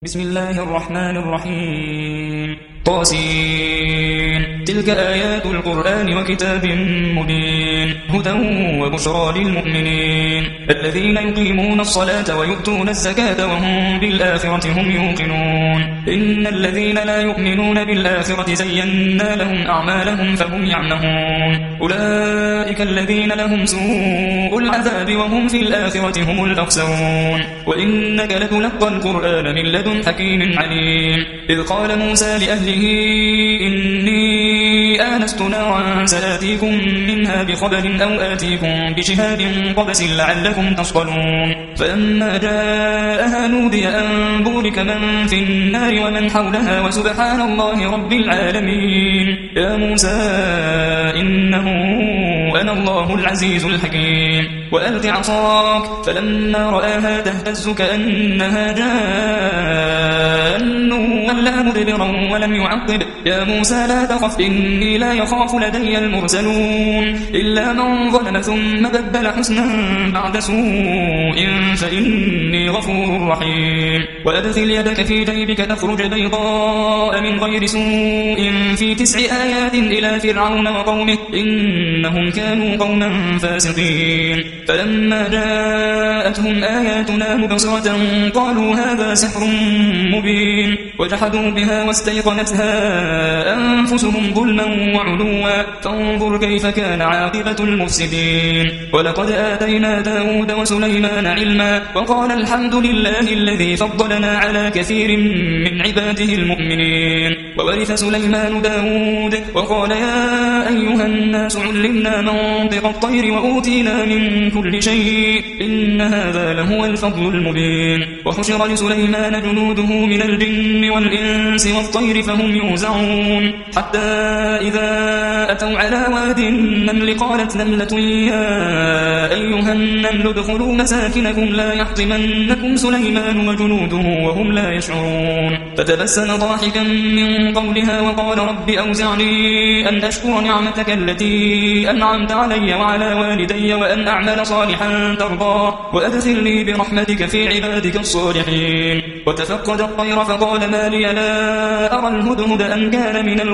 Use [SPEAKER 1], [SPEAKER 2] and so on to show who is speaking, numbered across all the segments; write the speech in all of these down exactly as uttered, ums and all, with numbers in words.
[SPEAKER 1] بسم الله الرحمن الرحيم طاسين تلك آيات القرآن وكتاب مبين هدى وبشرى للمؤمنين الذين يقيمون الصلاة ويؤتون الزكاة وهم بالآخرة هم يوقنون إن الذين لا يؤمنون بالآخرة زينا لهم أعمالهم فهم يعمهون أولئك الذين لهم سوء العذاب وهم في الآخرة هم الأخسرون وإنك لتلقى القرآن من لدن حكيم عليم إذ قال موسى لأهله إني آنست نارا سآتيكم منها بخبر أو آتيكم بشهاد قبس لعلكم تصطلون فلما جاءها نودي أن بورك من في النار ومن حولها وسبحان الله رب العالمين يا موسى إنه أنا الله العزيز الحكيم وألق عصاك فلما رآها تهتز كأنها جان ولا مدبرا ولم يعقب يا موسى لا تخف إني لا يخاف لدي المرسلون إلا من ظلم ثم بدل حسنا بعد سوء فإني غفور رحيم وأدخل يدك في جيبك تخرج بيضاء من غير سوء في تسع آيات إلى فرعون وقومه إنهم كانوا قوما فاسقين فلما جاءتهم آياتنا مبصرة قالوا هذا سحر مبين وجحدوا بها واستيقنتها أنفسهم ظلما وعلوا فانظر كيف كان عاقبة المفسدين ولقد آتينا داود وسليمان علما وقال الحمد لله الذي فضلنا على كثير من عباده المؤمنين وورث سليمان داود وقال يا أيها الناس علمنا منطق الطير وأوتينا من كل شيء إن هذا لهو الفضل المبين وحشر لسليمان جنوده من الجن والإنس والطير فهم يوزعون حتى إذا أتوا على واد النمل قالت نملة يا أيها النمل ادخلوا مساكنكم لا يحطمنكم سليمان وجنوده وهم لا يشعرون فتبسم ضاحكا من قولها وقال رب أوزعني أن أشكر نعمتك التي أنعمت علي وعلى والدي وأن أعمل صالحا ترضاه وأدخلني برحمتك في عبادك الصالحين وتفقد الطير فقال ما لي لا أرى الهدهد أم كان من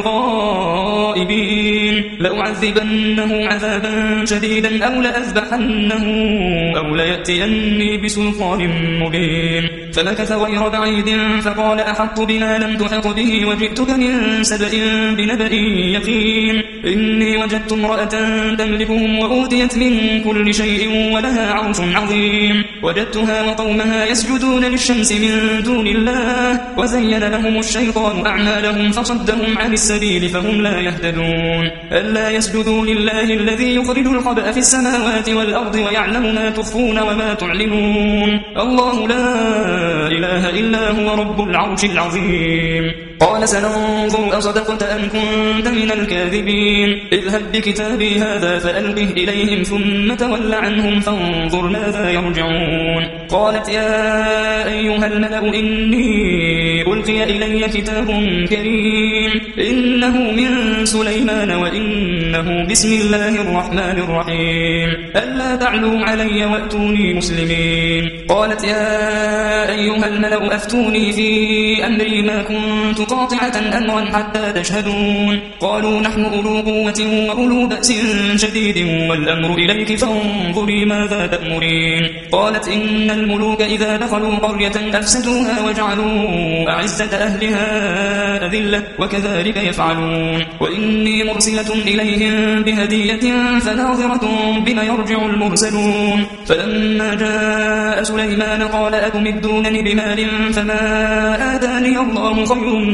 [SPEAKER 1] الغائبين لأعذبنه عذابا شديدا أو لأذبحنه أو ليأتيني بسلطان مبين فمكث غير بعيد فقال أحط بما لم تحط به وجئتك من سبأ بنبأ يقين إني وجدت امرأة تملكهم وأوتيت من كل شيء ولها عرش عظيم وجدتها وقومها يسجدون للشمس من دون الله وزين لهم الشيطان أعمالهم فصدهم عن السبيل فهم لا يهتدون ألا يسجدوا لله الذي يخرج الخبأ في السماوات والأرض ويعلم ما تخفون وما تعلنون الله لا إله إلا هو رب العرش العظيم قال سننظر أصدقت أم كنت من الكاذبين اذهب بكتابي هذا فألقه إليهم ثم تول عنهم فانظر ماذا يرجعون قالت يا أيها الملأ إني ألقي إلي كتاب كريم إنه من سليمان وإنه بسم الله الرحمن الرحيم ألا تعلوا علي وأتوني مسلمين قالت يا أيها الملأ أفتوني في أمري ما كنت قاطعة أمرا حتى تشهدون قالوا نحن أولو قوة وأولو بأس شديد والأمر إليك فانظري ماذا تأمرين قالت إن الملوك إذا دخلوا قرية أفسدوها وجعلوا أعزة أهلها أذلة وكذلك يفعلون وإني مرسلة إليهم بهدية فناظرة بما يرجع المرسلون فلما جاء سليمان قال أتمدونني بمال فما آتاني الله خير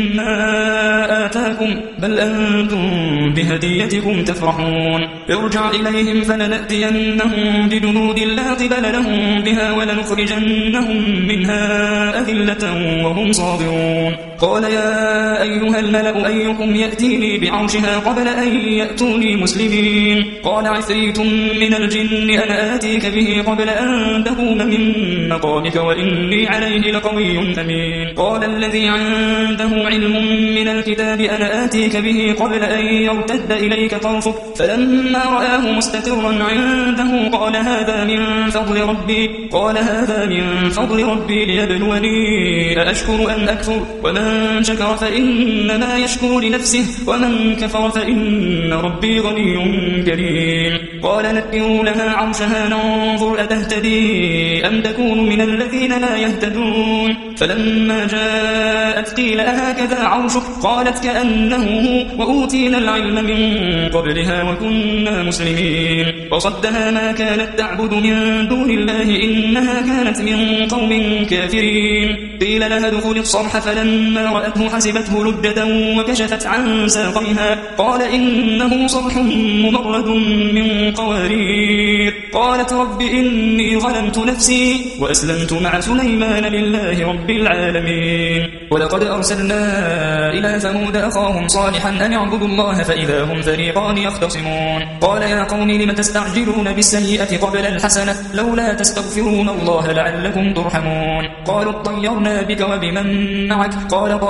[SPEAKER 1] مما آتاكم بل أنتم بهديتكم تفرحون ارجع إليهم فلنأتينهم بجنود لا قبل لهم بها ولنخرجنهم منها أذلة وهم صابرون قال يا أيها الملأ أيكم يأتيني بعرشها قبل أن يأتوني مسلمين قال عفريت من الجن أنا آتيك به قبل أن تقوم من مقامك وإني عليه لقوي أمين قال الذي عنده علم من الكتاب أنا آتيك به قبل أن يرتد إليك طرفك فلما رآه مستقرا عنده قال هذا من فضل ربي قال هذا من فضل ربي ليبلوني أأشكر أم أكفر ومن شكر فإنما يشكر لنفسه ومن كفر فإن ربي غني كريم قال نكروا لها عرشها ننظر أتهتدي أم تكون من الذين لا يهتدون فلما جاءت قيل أهكذا عرشك قالت كأنه هو وأوتينا العلم من قبلها وكنا مسلمين وصدها ما كانت تعبد من دون الله إنها كانت من قوم كافرين قيل لها ادخل الصرح فلما رأته حسبته لجة وكشفت عن ساقيها قال إنه صرح ممرد من قوارير قالت رب إني ظلمت نفسي وأسلمت مع سليمان لله رب العالمين ولقد أرسلنا إلى ثمود أخاهم صالحا أن اعبدوا الله فإذا هم فريقان يختصمون قال يا قوم لم تستعجلون بالسيئة قبل الحسنة لولا تستغفرون الله لعلكم ترحمون قالوا اطيرنا بك وبمن معك قال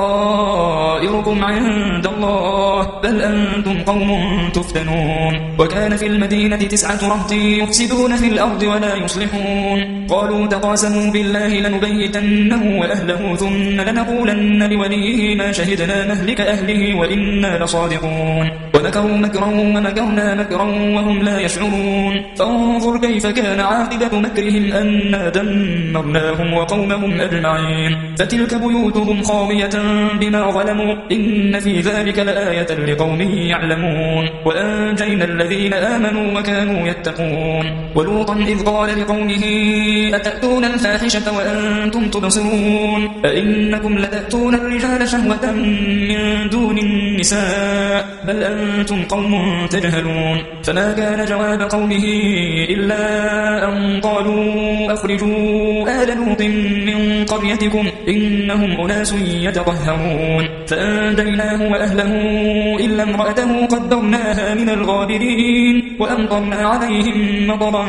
[SPEAKER 1] طائركم عند الله بل أنتم قوم تفتنون وكان في المدينة تسعة رهط يفسدون في الأرض ولا يصلحون قالوا تقاسموا بالله لنبيتنه وأهله ثم لنقولن لوليه ما شهدنا مهلك أهله وإنا لصادقون ومكروا مكرا ومكرنا مكرا وهم لا يشعرون فانظر كيف كان عاقبة مكرهم أنا دمرناهم وقومهم أجمعين فتلك بيوتهم خاوية بما ظلموا إن في ذلك لآية لقوم يعلمون وأنجينا الذين آمنوا وكانوا يتقون ولوطا إذ قال لقومه أتأتون الفاحشة وأنتم تبصرون أئنكم لتأتون الرجال شهوة من دون النساء بل أنتم قوم تجهلون فما كان جواب قومه إلا أن قالوا أخرجوا آل لوط من قريتكم إنهم أناس يتطهرون فأنجيناه وأهله إلا امرأته قدرناها من الغابرين وأمطرنا عليهم مطرا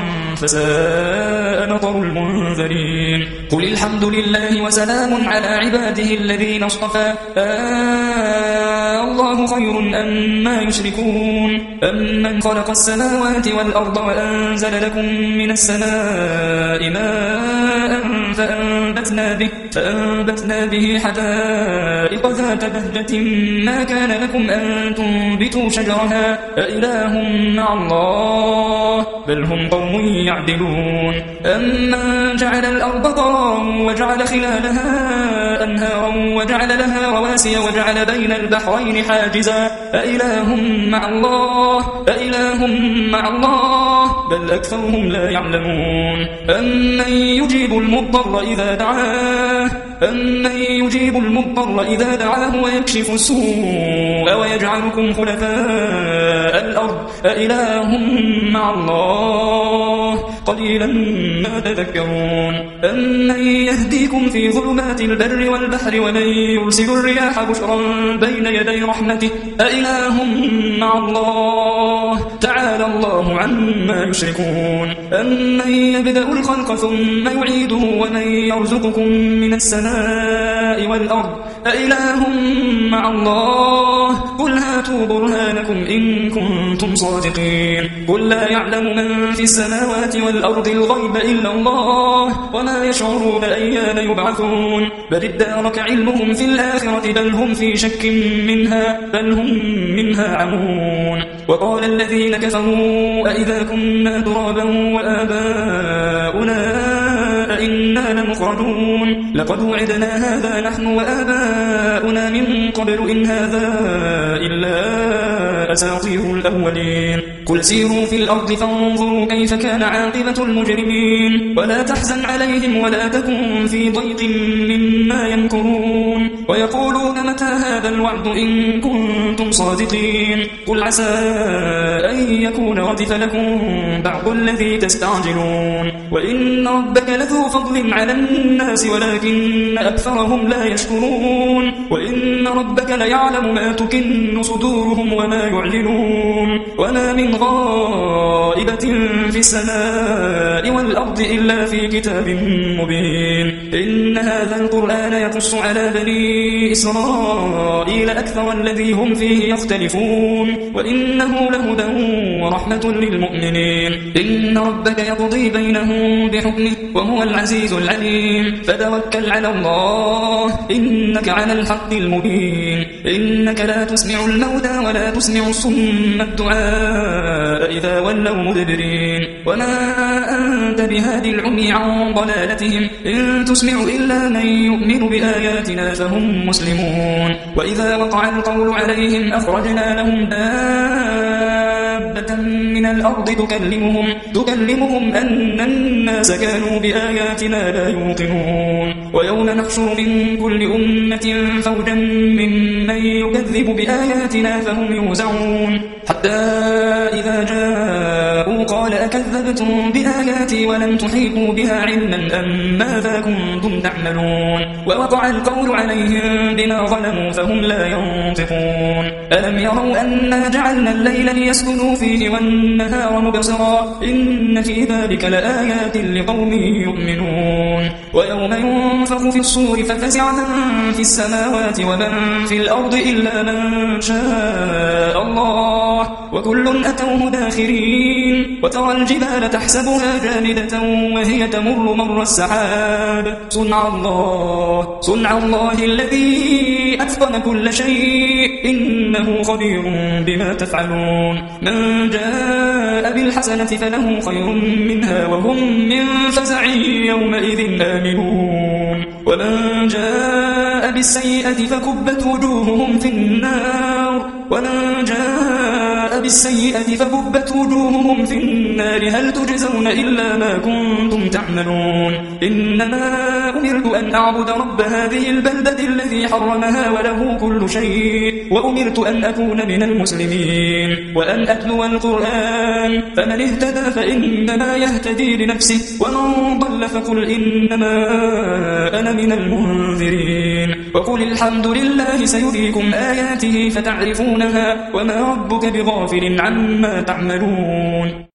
[SPEAKER 1] فساء مطر المنذرين قل الحمد لله وسلام على عباده الذين اصطفى آه الله خير أما يشركون أمن خلق السماوات والأرض وأنزل لكم من السماء ماء فأنبتنا به, فأنبتنا به حدائق ذات بهجة ما كان لكم أن تنبتوا شجرها أإله مع الله بل هم قوم يعدلون أمن جعل الأرض قرارا وجعل خلالها أنهارا وجعل لها رواسي وجعل بين البحرين حاجزا أإله مع الله أإله مع الله بل أكثرهم لا يعلمون أمن يجيب المضطر إذا دعاه أمن يجيب المضطر إذا دعاه ويكشف السوء ويجعلكم خلفاء الأرض أإله مع الله قليلا ما تذكرون أمن يهديكم في ظلمات البر والبحر ومن يرسل الرياح بشرا بين يدي رحمته أإله مع الله تعالى الله عما يشركون أمن يبدأ الخلق ثم يعيده ومن يرزقكم من السماء والأرض أإله مع الله قل هاتوا برهانكم إن كنتم صادقين قل لا يعلم من في السماوات والأرض الغيب إلا الله وما يشعرون أيان يبعثون بل ادارك علمهم في الآخرة بل هم في شك منها بل هم منها عمون وقال الذين كفروا أئذا كنا ترابا وآباؤنا أئنا لمخرجون لقد وعدنا هذا نحن وآباؤنا من قبل إن هذا إلا أساطير الأولين قل سيروا في الأرض فانظروا كيف كان عاقبة المجرمين ولا تحزن عليهم ولا تكن في ضيق مما يمكرون ويقولون متى هذا الوعد إن كنتم صادقين قل عسى أن يكون ردف لكم بعض الذي تستعجلون وإن ربك لذو فضل على الناس ولكن أكثرهم لا يشكرون وإن ربك ليعلم ما تكن صدورهم وما يعلنون وما من غائبة في السماء والأرض إلا في كتاب مبين إن هذا القرآن يقص على بني إسرائيل أكثر الذي هم فيه يختلفون وإنه لهدى ورحمة للمؤمنين إن ربك يقضي بينهم بحكمه وهو العزيز العليم فتوكل على الله إنك على الحق المبين إنك لا تسمع الموتى ولا تسمع الصم الدعاء إذا ولوا مدبرين وما أنت بهادي العمي عن ضلالتهم إن تسمع إلا من يؤمن بآياتنا فهم مسلمون وإذا وقع القول عليهم أخرجنا لهم دابة من الأرض تكلمهم, تكلمهم أن الناس كانوا بآياتنا لا يوقنون ويوم نحشر من كل أمة فوجا ممن يكذب بآياتنا فهم يوزعون حتى إذا جاءوا قال أكذبتم بآياتي ولم تحيطوا بها علما أم ماذا كنتم تعملون ووقع القول عليهم بما ظلموا فهم لا ينطقون ألم يروا أنا جعلنا الليل ليسكنوا فيه والنهار مبصرا إن في ذلك لآيات لقوم يؤمنون ويوم ينفخ في الصور ففزع من في السماوات ومن في الأرض إلا من شاء الله وكل أتوه داخرين وترى الجبال تحسبها جامدة وهي تمر مر السحاب صنع الله صنع الله الذي أتقن كل شيء إنه خبير بما تفعلون من جاء بالحسنة فله خير منها وهم من فزع يومئذ آمنون ومن جاء بالسيئة فكبت وجوههم في النار ومن جاء بالسيئة فكبت وجوههم في النار هل تجزون إلا ما كنتم تعملون إنما أمرت أن أعبد رب هذه البلدة الذي حرمها وله كل شيء وأمرت أن أكون من المسلمين وأن أتلو القرآن فمن اهتدى فإنما يهتدي لنفسه ومن ضل فقل إنما أنا من المنذرين وقل الحمد لله سيريكم آياته فتعرفونها وما ربك بغافل عما تعملون